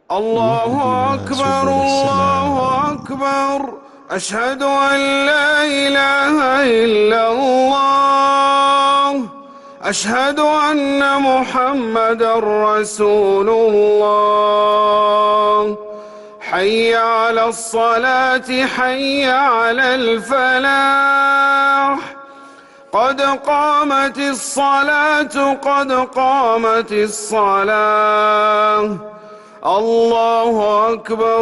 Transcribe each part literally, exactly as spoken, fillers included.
الله المهدي أكبر سبل الله السلام. أكبر. أشهد أن لا إله إلا الله. أشهد أن محمدا رسول الله. حي على الصلاة حي على الفلاح. قد قامت الصلاة قد قامت الصلاة. الله أكبر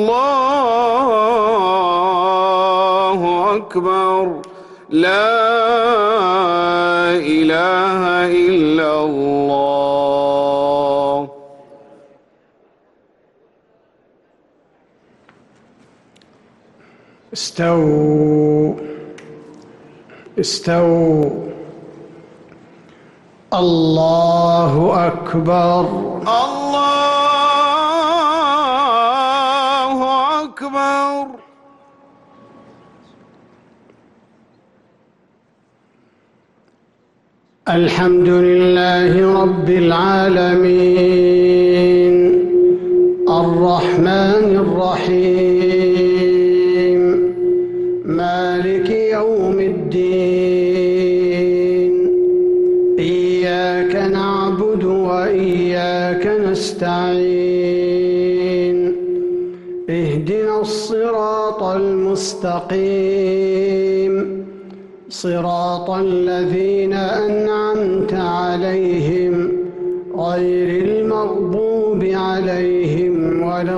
الله أكبر. لا إله إلا الله. استووا استووا. الله أكبر. الله أكبر. الحمد لله رب العالمين الرحمن الرحيم مالك يوم الدين. إياك نعبد وإياك نستعين. اهدنا الصراط المستقيم صراط الذين أنعمت عليهم غير المغضوب عليهم ولا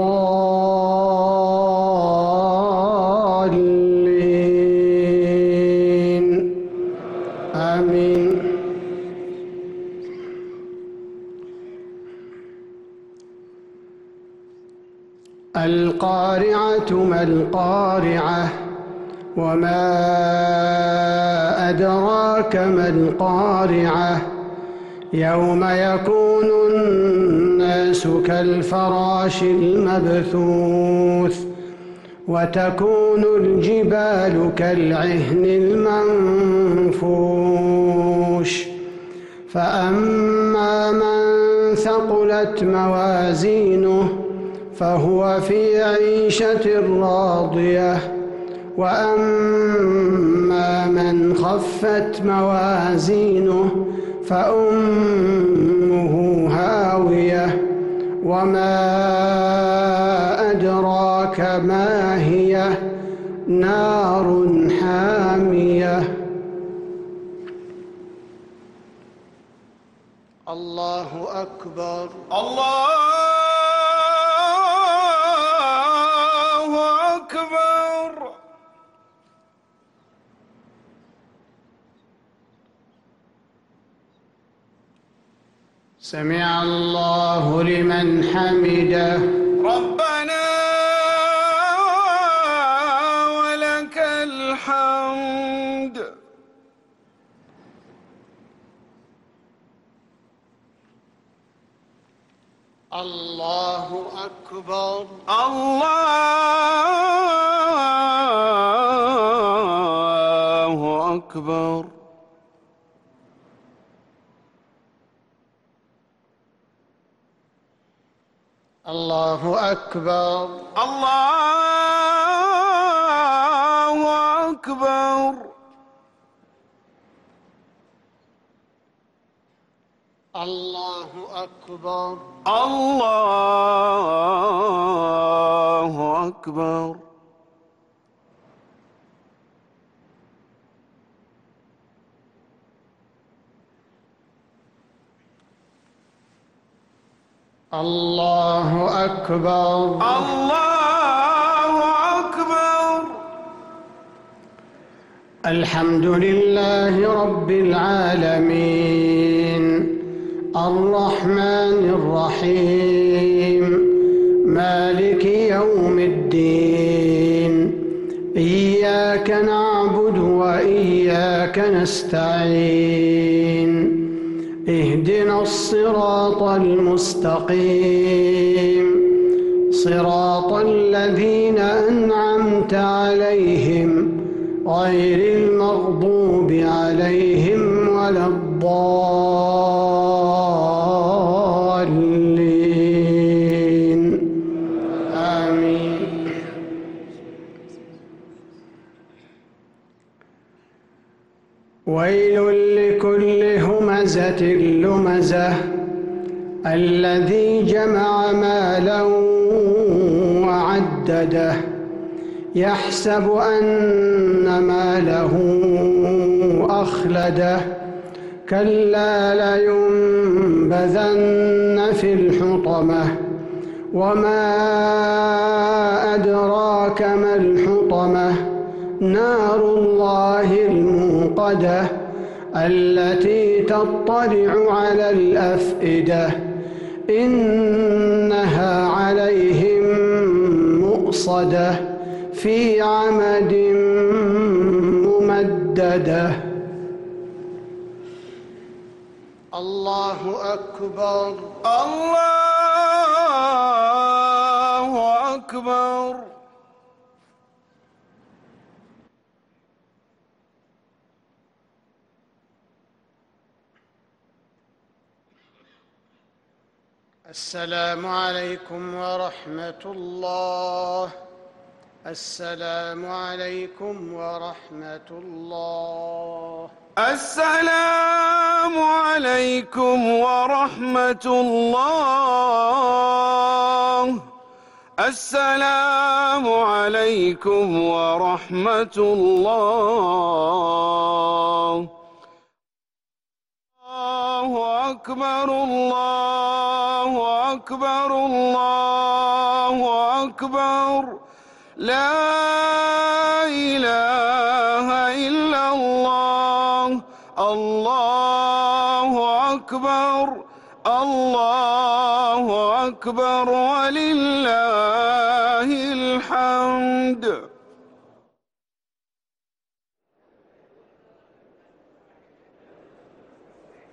الضالين. آمين. القارعة ما القارعة وما أدراك ما القارعة. يوم يكون الناس كالفراش المبثوث وتكون الجبال كالعهن المنفوش. فأما من ثقلت موازينه فهو في عيشة راضية. وأما من خفت موازينه فأمه هاوية. وما أدراك ما هي نار حامية. الله أكبر. الله أكبر. سمع الله لمن حمده. ربنا ولك الحمد. الله أكبر. الله أكبر. الله أكبر. الله أكبر. الله أكبر. الله أكبر. الله أكبر. الله أكبر. الحمد لله رب العالمين الرحمن الرحيم مالك يوم الدين. إياك نعبد وإياك نستعين. اهدنا الصراط المستقيم صراط الذين أنعمت عليهم غير المغضوب عليهم ولا الضالين. ويل لكل همزة لمزة الذي جمع مالا وعدده يحسب أن ماله أخلده كلا لينبذن في الحطمة وما أدراك ما الحطمة نار الله الموقدة التي تطلع على الأفئدة إنها عليهم مؤصدة في عمد ممددة. الله أكبر. الله أكبر. السلام عليكم ورحمة الله. السلام عليكم ورحمة الله. السلام عليكم ورحمة الله. السلام عليكم ورحمة الله. الله أكبر. الله أكبر. الله أكبر. لا إله إلا الله. الله أكبر. الله أكبر ولله الحمد.